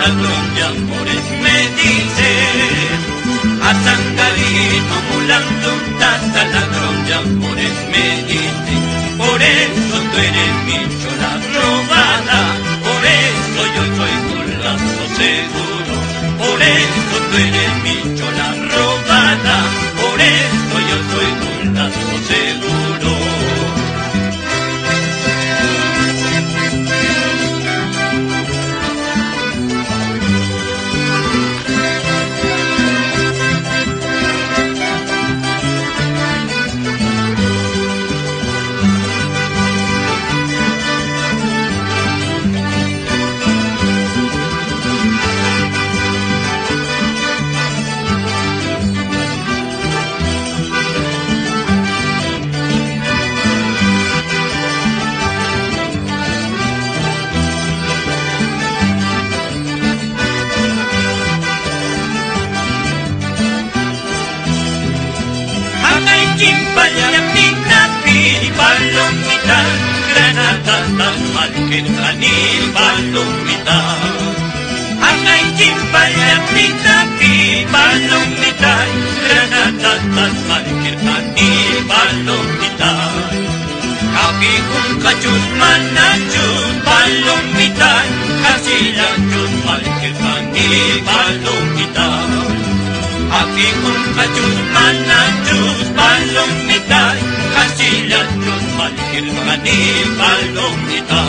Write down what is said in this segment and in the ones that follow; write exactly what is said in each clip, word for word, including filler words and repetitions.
ladrón de amores me dice, a Sangarino mulando tata, ladrón de amores me dice, por eso tú eres mi chola robada, por eso yo soy tu lazo seguro, por eso tú eres mi chola robada, por eso yo soy tu lazo seguro. Chimpayapita, palomita, granada, malquerani, palomita. Anay chimpayapita, palomita, granada, malquerani, palomita. Kaki kung kachus manachus, palomita, kasilachus, malquerani, palomita. Aquí con cachus manachus, palomita, casilachus, malquirmani, palomita.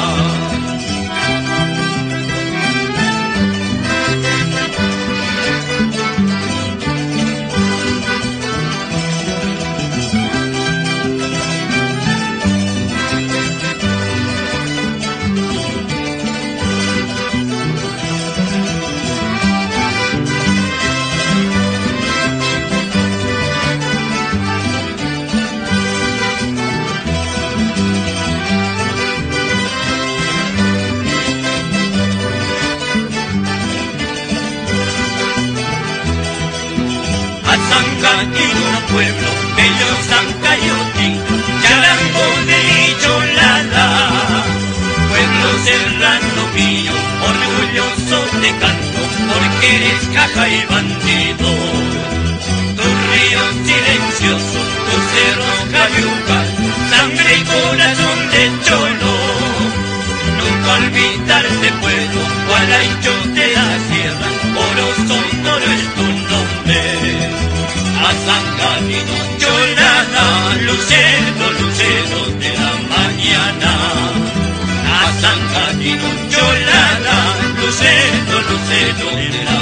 Sangatino, pueblo bello Sancayoti, charango de Cholada, pueblo serrano mío, orgulloso te canto, porque eres caja y bandido. Tus ríos silenciosos, tus cerros cayucas, sangre y corazón de cholo, nunca olvidarte puedo, Guaracho de la sierra, oro sonoro es tu nombre. A Sangarino, Cholada, lucero, lucero de la mañana. A Sangarino, Cholada, lucero, lucero de la